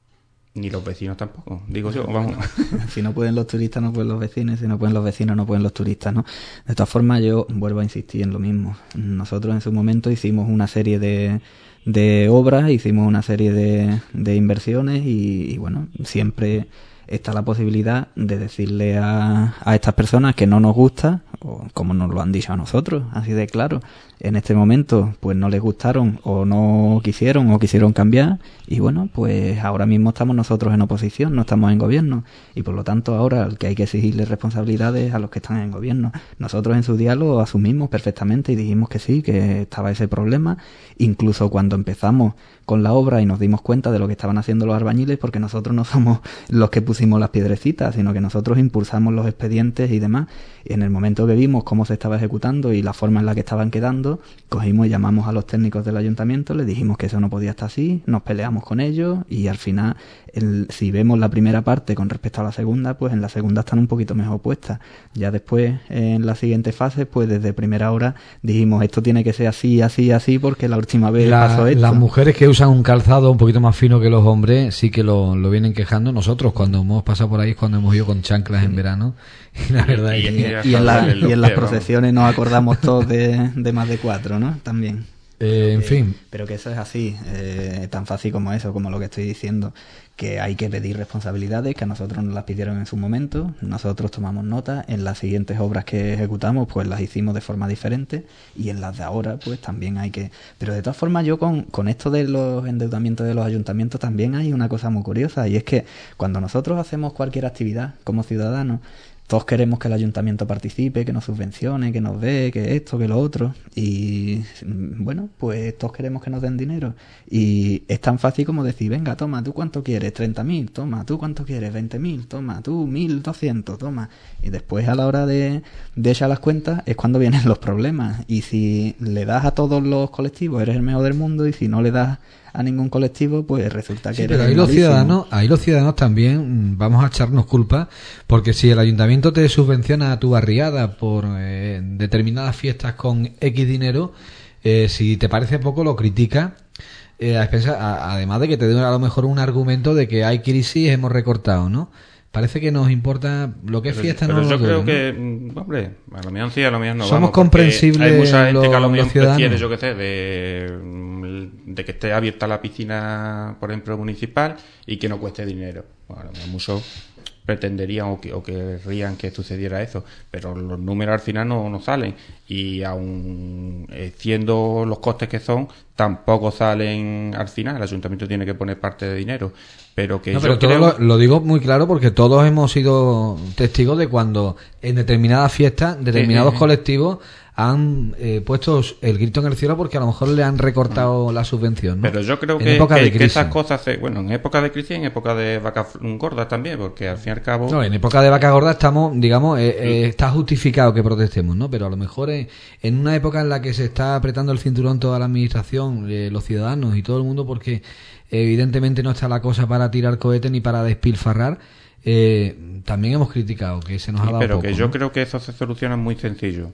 C: Ni los vecinos tampoco, digo yo, vamos.
D: Si no pueden los turistas, no pueden los vecinos. Si no pueden los vecinos, no pueden los turistas, ¿no? De todas formas, yo vuelvo a insistir en lo mismo. Nosotros en su momento hicimos una serie de, de obras, hicimos una serie de, de inversiones y, y, bueno, siempre está la posibilidad de decirle a, a estas personas que no nos gusta, o como nos lo han dicho a nosotros, así de claro. En este momento, pues no les gustaron o no quisieron o quisieron cambiar y bueno, pues ahora mismo estamos nosotros en oposición, no estamos en gobierno y por lo tanto ahora el que hay que exigirle responsabilidades a los que están en gobierno. Nosotros en su día lo asumimos perfectamente y dijimos que sí, que estaba ese problema, incluso cuando empezamos con la obra y nos dimos cuenta de lo que estaban haciendo los albañiles, porque nosotros no somos los que pusimos las piedrecitas, sino que nosotros impulsamos los expedientes y demás. Y en el momento que vimos cómo se estaba ejecutando y la forma en la que estaban quedando, cogimos y llamamos a los técnicos del ayuntamiento, les dijimos que eso no podía estar así, nos peleamos con ellos y al final, el, si vemos la primera parte con respecto a la segunda, pues en la segunda están un poquito mejor puestas. Ya después, en la siguiente fase, pues desde primera hora dijimos, esto tiene que ser así, así, así, porque la última vez
B: la,
D: pasó esto.
B: Las mujeres que usan un calzado un poquito más fino que los hombres sí que lo, lo vienen quejando. Nosotros cuando hemos pasado por ahí es cuando hemos ido con chanclas en verano y la verdad
C: y,
B: es
C: y,
B: que...
D: Y, y en, la, y en las procesiones nos acordamos todos de, de más de cuatro, ¿no? También.
B: Eh, en
D: que,
B: fin.
D: Pero que eso es así, eh, tan fácil como eso, como lo que estoy diciendo, que hay que pedir responsabilidades, que a nosotros nos las pidieron en su momento, nosotros tomamos nota, en las siguientes obras que ejecutamos pues las hicimos de forma diferente y en las de ahora pues también hay que... Pero de todas formas yo con, con esto de los endeudamientos de los ayuntamientos también hay una cosa muy curiosa y es que cuando nosotros hacemos cualquier actividad como ciudadanos, todos queremos que el ayuntamiento participe, que nos subvencione, que nos dé, que esto, que lo otro. Y bueno, pues todos queremos que nos den dinero. Y es tan fácil como decir, venga, toma, ¿tú cuánto quieres? treinta mil, toma, ¿tú cuánto quieres? veinte mil, toma, tú mil doscientos, toma. Y después a la hora de, de echar las cuentas es cuando vienen los problemas. Y si le das a todos los colectivos, eres el mejor del mundo, y si no le das a ningún colectivo, pues resulta que
B: sí,
D: eres
B: pero ahí los ciudadanos, ahí los ciudadanos también vamos a echarnos culpa, porque si el ayuntamiento te subvenciona a tu barriada por eh, determinadas fiestas con X dinero, eh, si te parece poco lo critica, eh, a expensas, a, además de que te dé a lo mejor un argumento de que hay crisis, hemos recortado, ¿no? Parece que nos importa lo que es
C: pero,
B: fiesta,
C: pero
B: no
C: yo
B: lo
C: creo
B: ¿no?
C: que, hombre, a lo mejor sí, a lo mejor no.
B: Somos
C: vamos,
B: comprensibles.
C: Hay mucha gente
B: lo,
C: que a lo mejor prefiere,
B: ciudadanos.
C: yo qué sé, de, de que esté abierta la piscina, por ejemplo, municipal y que no cueste dinero. Bueno, a lo mejor muchos pretenderían o, que, o querrían que sucediera eso, pero los números al final no, no salen y aun eh, siendo los costes que son, tampoco salen al final. El ayuntamiento tiene que poner parte de dinero. Pero que
B: no,
C: yo
B: pero todo
C: creo...
B: lo, lo digo muy claro porque todos hemos sido testigos de cuando en determinadas fiestas, determinados
C: sí, sí.
B: colectivos han eh, puesto el grito en el cielo porque a lo mejor le han recortado la subvención, ¿no?
C: Pero yo creo
B: en
C: que,
B: época
C: que,
B: de
C: que esas
B: crisis.
C: cosas, se, bueno, en época de crisis y en época de vacas gordas también, porque al fin y al cabo...
B: No, en época de vaca gorda estamos, digamos, eh, eh, está justificado que protestemos, ¿no? Pero a lo mejor eh, en una época en la que se está apretando el cinturón toda la administración, eh, los ciudadanos y todo el mundo, porque evidentemente no está la cosa para tirar cohetes ni para despilfarrar, eh, también hemos criticado que se nos
C: sí,
B: ha dado
C: pero
B: poco,
C: que yo
B: ¿no?
C: creo que eso se soluciona muy sencillo.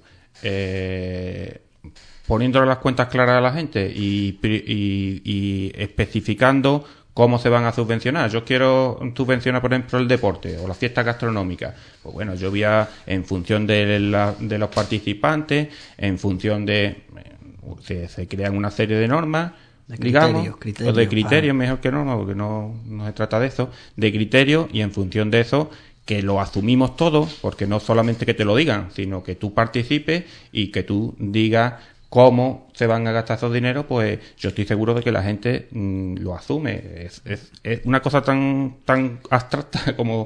C: Eh, poniéndole las cuentas claras a la gente y, y, y especificando cómo se van a subvencionar. Yo quiero subvencionar, por ejemplo, el deporte o las fiestas gastronómicas. Pues bueno, yo voy a, en función de, la, de los participantes, en función de... Se, se crean una serie de normas,
D: de
C: digamos,
D: criterios, criterios,
C: o de criterios,
D: para...
C: mejor que normas, porque no, no se trata de eso, de criterios, y en función de eso que lo asumimos todos, porque no solamente que te lo digan, sino que tú participes y que tú digas cómo se van a gastar esos dineros, pues yo estoy seguro de que la gente mmm, lo asume. Es, es, es una cosa tan tan abstracta como,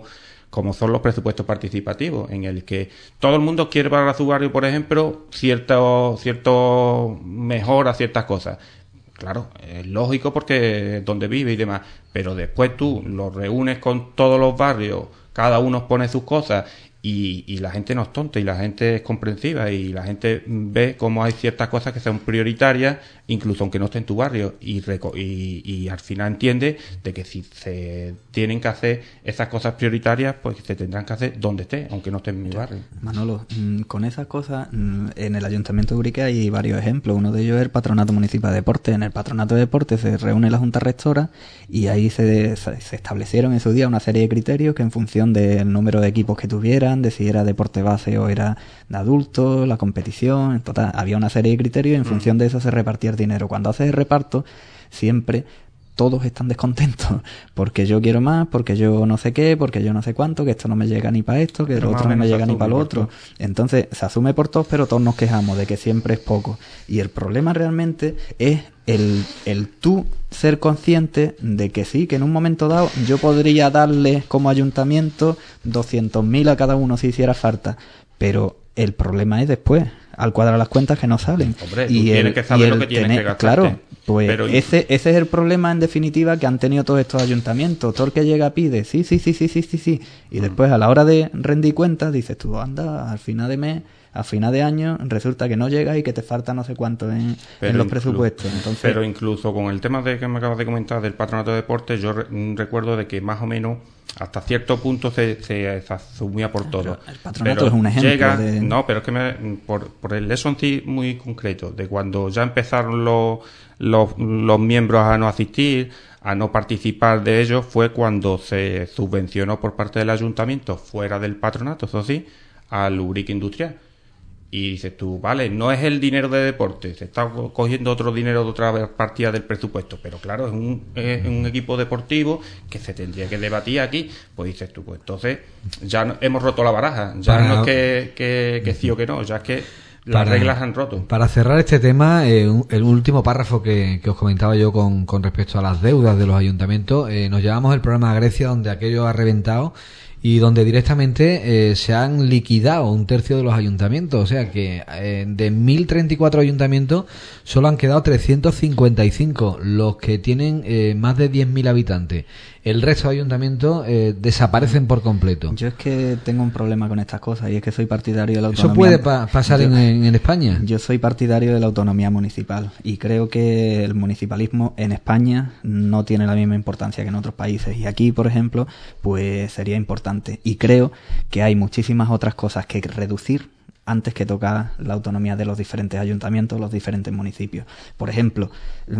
C: como son los presupuestos participativos, en el que todo el mundo quiere para su barrio, por ejemplo, cierto, cierto mejora, ciertas cosas. Claro, es lógico porque es donde vive y demás, pero después tú lo reúnes con todos los barrios, cada uno pone sus cosas y, y la gente no es tonta y la gente es comprensiva y la gente ve cómo hay ciertas cosas que son prioritarias, incluso aunque no esté en tu barrio, y, reco- y, y al final entiende de que si se tienen que hacer esas cosas prioritarias, pues se tendrán que hacer donde esté, aunque no esté en mi barrio.
D: Manolo, con esas cosas, en el Ayuntamiento de Urique hay varios ejemplos. Uno de ellos es el Patronato Municipal de Deportes. En el Patronato de Deportes se reúne la Junta Rectora y ahí se, se establecieron en su día una serie de criterios que en función del número de equipos que tuvieran, de si era deporte base o era de adultos, la competición, en total, había una serie de criterios y en mm. función de eso se repartía el dinero. Cuando haces el reparto, siempre todos están descontentos, porque yo quiero más, porque yo no sé qué, porque yo no sé cuánto, que esto no me llega ni para esto, que pero lo otro no me llega ni para lo otro. Entonces se asume por todos, pero todos nos quejamos de que siempre es poco. Y el problema realmente es el, el tú ser consciente de que sí, que en un momento dado yo podría darle como ayuntamiento doscientos mil a cada uno si hiciera falta, pero el problema es después, al cuadrar las cuentas que no salen.
C: Hombre, tú
D: y
C: tienes
D: el,
C: que saber
D: y el
C: lo que tienes
D: tener,
C: que gastarte.
D: Claro, pues
C: pero
D: ese ese es el problema en definitiva que han tenido todos estos ayuntamientos. Todo el que llega pide, sí, sí, sí, sí, sí, sí, sí. Y mm. después a la hora de rendir cuentas dices tú, anda, al final de mes, a final de año, resulta que no llegas y que te falta no sé cuánto en, en los incluso, presupuestos. Entonces,
C: pero incluso con el tema de que me acabas de comentar del Patronato de Deportes, yo re- recuerdo de que más o menos hasta cierto punto se, se, se asumía por todo.
D: El patronato pero es un ejemplo
C: llega,
D: de...
C: No, pero es que me, por, por el eso en sí muy concreto, de cuando ya empezaron los, los, los miembros a no asistir, a no participar de ellos, fue cuando se subvencionó por parte del ayuntamiento, fuera del patronato, eso sí, al Urique Industrial. Y dices tú, vale, no es el dinero de deporte, se está cogiendo otro dinero de otra partida del presupuesto, pero claro, es un, es un equipo deportivo que se tendría que debatir aquí. Pues dices tú, pues entonces ya no, hemos roto la baraja, ya para... no es que, que, que sí o que no, ya es que las para, reglas han roto.
B: Para cerrar este tema, eh, un, el último párrafo que, que os comentaba yo con, con respecto a las deudas de los ayuntamientos, eh, nos llevamos el programa a Grecia, donde aquello ha reventado y donde directamente eh, se han liquidado un tercio de los ayuntamientos. O sea que eh, de mil treinta y cuatro ayuntamientos solo han quedado trescientos cincuenta y cinco los que tienen eh, más de diez mil habitantes. El resto de ayuntamientos eh, desaparecen por completo.
D: Yo es que tengo un problema con estas cosas y es que soy partidario de la autonomía.
B: ¿Eso puede pa- pasar yo, en, en España?
D: Yo soy partidario de la autonomía municipal y creo que el municipalismo en España no tiene la misma importancia que en otros países. Y aquí, por ejemplo, pues sería importante. Y creo que hay muchísimas otras cosas que reducir antes que tocar la autonomía de los diferentes ayuntamientos, los diferentes municipios. Por ejemplo,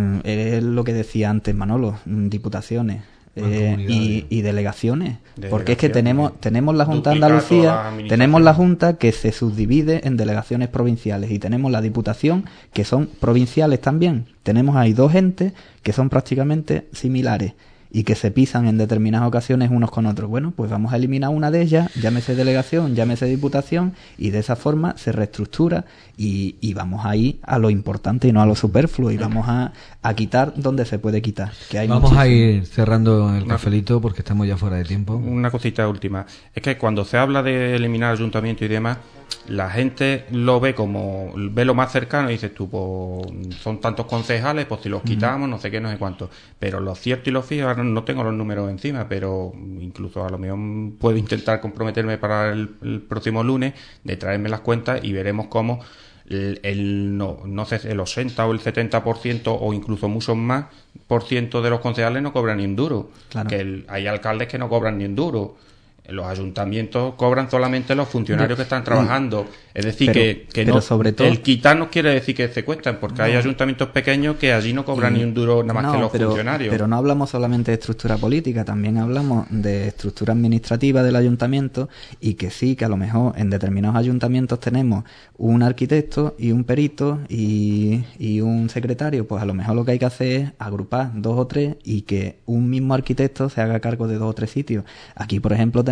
D: es lo que decía antes Manolo, diputaciones. Eh, y, y delegaciones, delegaciones, porque es que tenemos tenemos la Junta de Andalucía, tenemos la Junta que se subdivide en delegaciones provinciales y tenemos la Diputación que son provinciales también. Tenemos ahí dos entes que son prácticamente similares y que se pisan en determinadas ocasiones unos con otros. Bueno, pues vamos a eliminar una de ellas, llámese delegación, llámese diputación, y de esa forma se reestructura y, y vamos ahí a lo importante y no a lo superfluo, y vamos a, a quitar donde se puede quitar. Que hay
B: vamos
D: muchísimo.
B: a ir cerrando el cafelito porque estamos ya fuera de tiempo.
C: Una cosita última. Es que cuando se habla de eliminar ayuntamiento y demás, la gente lo ve como, ve lo más cercano y dices tú, pues son tantos concejales, pues si los quitamos, uh-huh. no sé qué, no sé cuánto. Pero lo cierto y lo fijo, ahora no tengo los números encima, pero incluso a lo mejor puedo intentar comprometerme para el, el próximo lunes de traerme las cuentas y veremos cómo el, el no, no sé, el ochenta o el setenta por ciento o incluso muchos más por ciento de los concejales no cobran ni un duro. Claro. Que el, hay alcaldes que no cobran ni un duro. Los ayuntamientos cobran solamente los funcionarios que están trabajando. Es decir, pero, que, que no, sobre todo, el quitar no quiere decir que se cuestan, porque no. hay ayuntamientos pequeños que allí no cobran y, ni un duro nada más no, que los
D: pero,
C: funcionarios.
D: Pero no hablamos solamente de estructura política, también hablamos de estructura administrativa del ayuntamiento, y que sí, que a lo mejor en determinados ayuntamientos tenemos un arquitecto y un perito y, y un secretario. Pues a lo mejor lo que hay que hacer es agrupar dos o tres y que un mismo arquitecto se haga cargo de dos o tres sitios. Aquí, por ejemplo, tenemos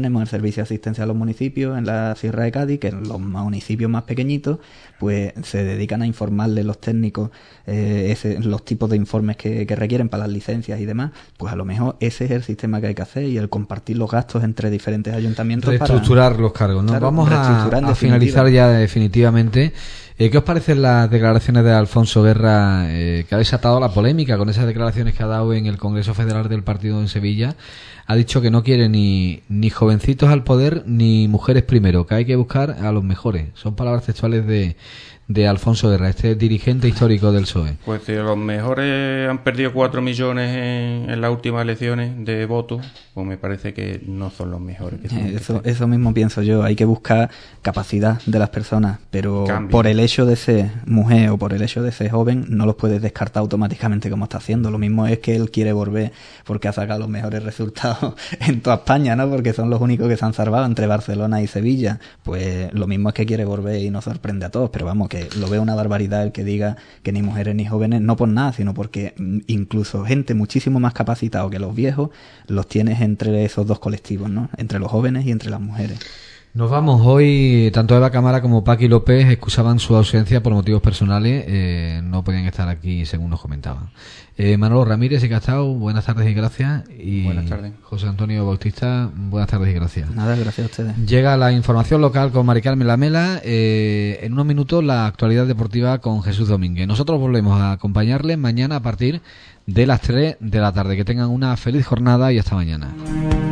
D: tenemos el servicio de asistencia a los municipios en la Sierra de Cádiz, que en los municipios más pequeñitos pues se dedican a informarle los técnicos eh, ese, los tipos de informes que, que requieren para las licencias y demás. Pues a lo mejor ese es el sistema que hay que hacer, y el compartir los gastos entre diferentes ayuntamientos.
B: Reestructurar
D: para,
B: los cargos, ¿no?
D: claro,
B: Vamos a, a finalizar ya definitivamente. Eh, ¿Qué os parecen las declaraciones de Alfonso Guerra, eh, que ha desatado la polémica con esas declaraciones que ha dado en el Congreso Federal del Partido en Sevilla? Ha dicho que no quiere ni, ni jovencitos al poder ni mujeres primero, que hay que buscar a los mejores. Son palabras textuales de, de Alfonso Guerra, este dirigente histórico del P S O E.
C: Pues si los mejores han perdido cuatro millones en, en las últimas elecciones de votos, pues me parece que no son los mejores. Que
D: eh, eso, que eso mismo pienso yo. Hay que buscar capacidad de las personas, pero Cambio. por el hecho de ser mujer o por el hecho de ser joven no los puedes descartar automáticamente como está haciendo. Lo mismo es que él quiere volver porque ha sacado los mejores resultados en toda España, ¿no? Porque son los únicos que se han salvado entre Barcelona y Sevilla. Pues lo mismo es que quiere volver y nos sorprende a todos, pero vamos, que lo veo una barbaridad el que diga que ni mujeres ni jóvenes, no por nada, sino porque incluso gente muchísimo más capacitada que los viejos los tienes entre esos dos colectivos, ¿no? Entre los jóvenes y entre las mujeres.
B: Nos vamos. Hoy tanto Eva Cámara como Paqui López excusaban su ausencia por motivos personales, eh, no podían estar aquí según nos comentaban. eh, Manolo Ramírez y Castao, buenas tardes y gracias. Y
C: buenas tardes.
B: José Antonio Bautista, buenas tardes y gracias.
D: Nada, gracias a ustedes.
B: Llega la información local con Mari Carmen Lamela, eh, en unos minutos la actualidad deportiva con Jesús Domínguez. Nosotros volvemos a acompañarles mañana a partir de las tres de la tarde. Que tengan una feliz jornada y hasta mañana.